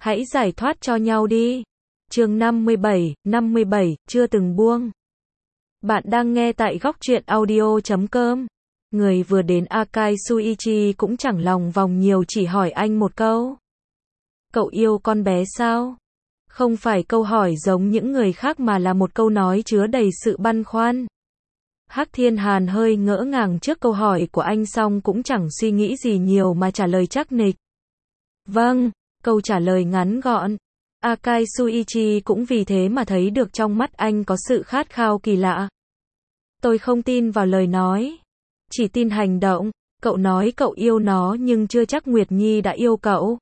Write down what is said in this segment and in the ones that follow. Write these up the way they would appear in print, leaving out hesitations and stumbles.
Hãy giải thoát cho nhau đi. Chương 57, chưa từng buông. Bạn đang nghe tại góc truyện audio.com. Người vừa đến Akai Suichi cũng chẳng lòng vòng nhiều, chỉ hỏi anh một câu. Cậu yêu con bé sao? Không phải câu hỏi giống những người khác mà là một câu nói chứa đầy sự băn khoăn. Hắc Thiên Hàn hơi ngỡ ngàng trước câu hỏi của anh, xong cũng chẳng suy nghĩ gì nhiều mà trả lời chắc nịch. Vâng, câu trả lời ngắn gọn. Akai Suichi cũng vì thế mà thấy được trong mắt anh có sự khát khao kỳ lạ. Tôi không tin vào lời nói, chỉ tin hành động. Cậu nói cậu yêu nó nhưng chưa chắc Nguyệt Nhi đã yêu cậu.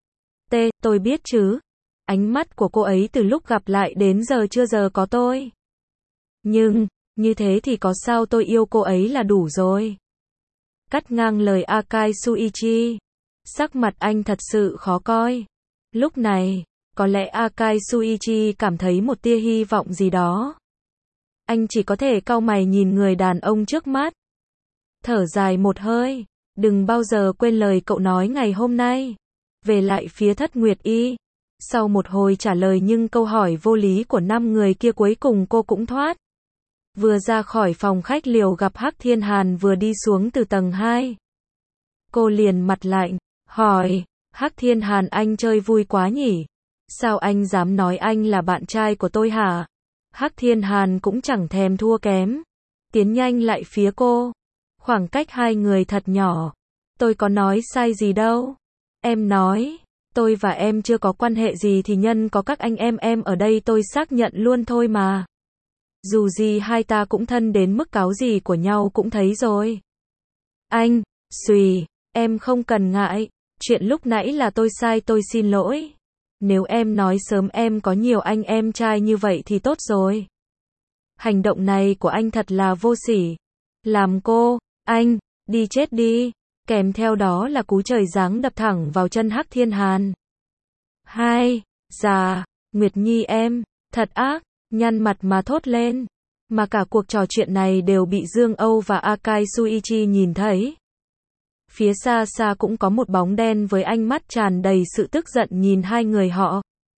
Tôi biết chứ. Ánh mắt của cô ấy từ lúc gặp lại đến giờ chưa giờ có tôi. Nhưng, như thế thì có sao, tôi yêu cô ấy là đủ rồi. Cắt ngang lời Akai Suichi. Sắc mặt anh thật sự khó coi. Lúc này, có lẽ Akai Suichi cảm thấy một tia hy vọng gì đó. Anh chỉ có thể cau mày nhìn người đàn ông trước mắt. Thở dài một hơi. Đừng bao giờ quên lời cậu nói ngày hôm nay. Về lại phía Thất Nguyệt Y. Sau một hồi trả lời nhưng câu hỏi vô lý của 5 người kia cuối cùng cô cũng thoát. Vừa ra khỏi phòng khách liều gặp Hắc Thiên Hàn vừa đi xuống từ tầng 2. Cô liền mặt lạnh, hỏi, Hắc Thiên Hàn, anh chơi vui quá nhỉ? Sao anh dám nói anh là bạn trai của tôi hả? Hắc Thiên Hàn cũng chẳng thèm thua kém. Tiến nhanh lại phía cô. Khoảng cách hai người thật nhỏ. Tôi có nói sai gì đâu. Em nói, tôi và em chưa có quan hệ gì thì nhân có các anh em ở đây tôi xác nhận luôn thôi mà. Dù gì hai ta cũng thân đến mức cáo gì của nhau cũng thấy rồi. Anh, xùy, em không cần ngại. Chuyện lúc nãy là tôi sai, tôi xin lỗi. Nếu em nói sớm em có nhiều anh em trai như vậy thì tốt rồi. Hành động này của anh thật là vô sỉ. Làm cô, anh, đi chết đi. Kèm theo đó là cú trời giáng đập thẳng vào chân Hắc Thiên Hàn. Dạ, Nguyệt Nhi em, thật ác, nhăn mặt mà thốt lên. Mà cả cuộc trò chuyện này đều bị Dương Âu và Akai Suichi nhìn thấy. Phía xa xa cũng có một bóng đen với ánh mắt tràn đầy sự tức giận nhìn hai người họ.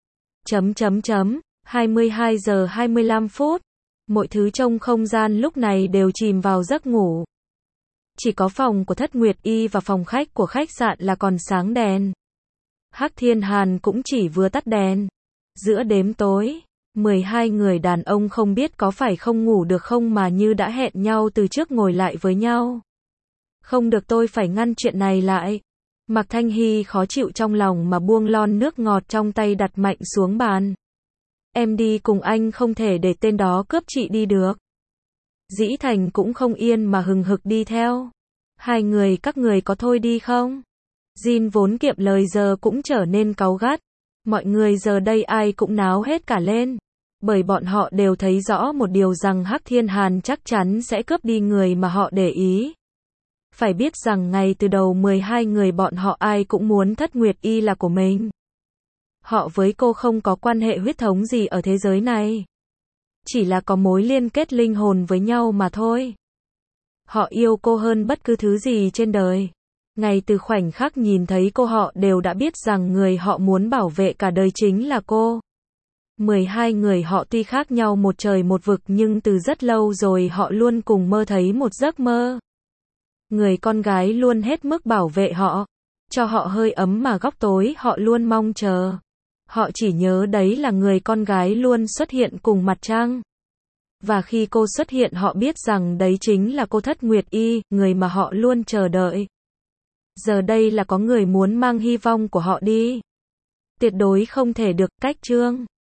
22 giờ 25 phút. Mọi thứ trong không gian lúc này đều chìm vào giấc ngủ. Chỉ có phòng của Thất Nguyệt Y và phòng khách của khách sạn là còn sáng đèn. Hắc Thiên Hàn cũng chỉ vừa tắt đèn. Giữa đêm tối, 12 người đàn ông không biết có phải không ngủ được không mà như đã hẹn nhau từ trước ngồi lại với nhau. Không được, tôi phải ngăn chuyện này lại. Mạc Thanh Hy khó chịu trong lòng mà buông lon nước ngọt trong tay đặt mạnh xuống bàn. Em đi cùng anh, không thể để tên đó cướp chị đi được. Dĩ Thành cũng không yên mà hừng hực đi theo. Hai người các người có thôi đi không? Jin vốn kiệm lời giờ cũng trở nên cáu gắt. Mọi người giờ đây ai cũng náo hết cả lên. Bởi bọn họ đều thấy rõ một điều rằng Hắc Thiên Hàn chắc chắn sẽ cướp đi người mà họ để ý. Phải biết rằng ngay từ đầu 12 người bọn họ ai cũng muốn Thất Nguyệt Y là của mình. Họ với cô không có quan hệ huyết thống gì ở thế giới này. Chỉ là có mối liên kết linh hồn với nhau mà thôi. Họ yêu cô hơn bất cứ thứ gì trên đời. Ngay từ khoảnh khắc nhìn thấy cô họ đều đã biết rằng người họ muốn bảo vệ cả đời chính là cô. 12 người họ tuy khác nhau một trời một vực nhưng từ rất lâu rồi họ luôn cùng mơ thấy một giấc mơ. Người con gái luôn hết mức bảo vệ họ, cho họ hơi ấm mà góc tối họ luôn mong chờ. Họ chỉ nhớ đấy là người con gái luôn xuất hiện cùng mặt trăng. Và khi cô xuất hiện họ biết rằng đấy chính là cô Thất Nguyệt Y, người mà họ luôn chờ đợi. Giờ đây là có người muốn mang hy vọng của họ đi. Tuyệt đối không thể được. Cách chương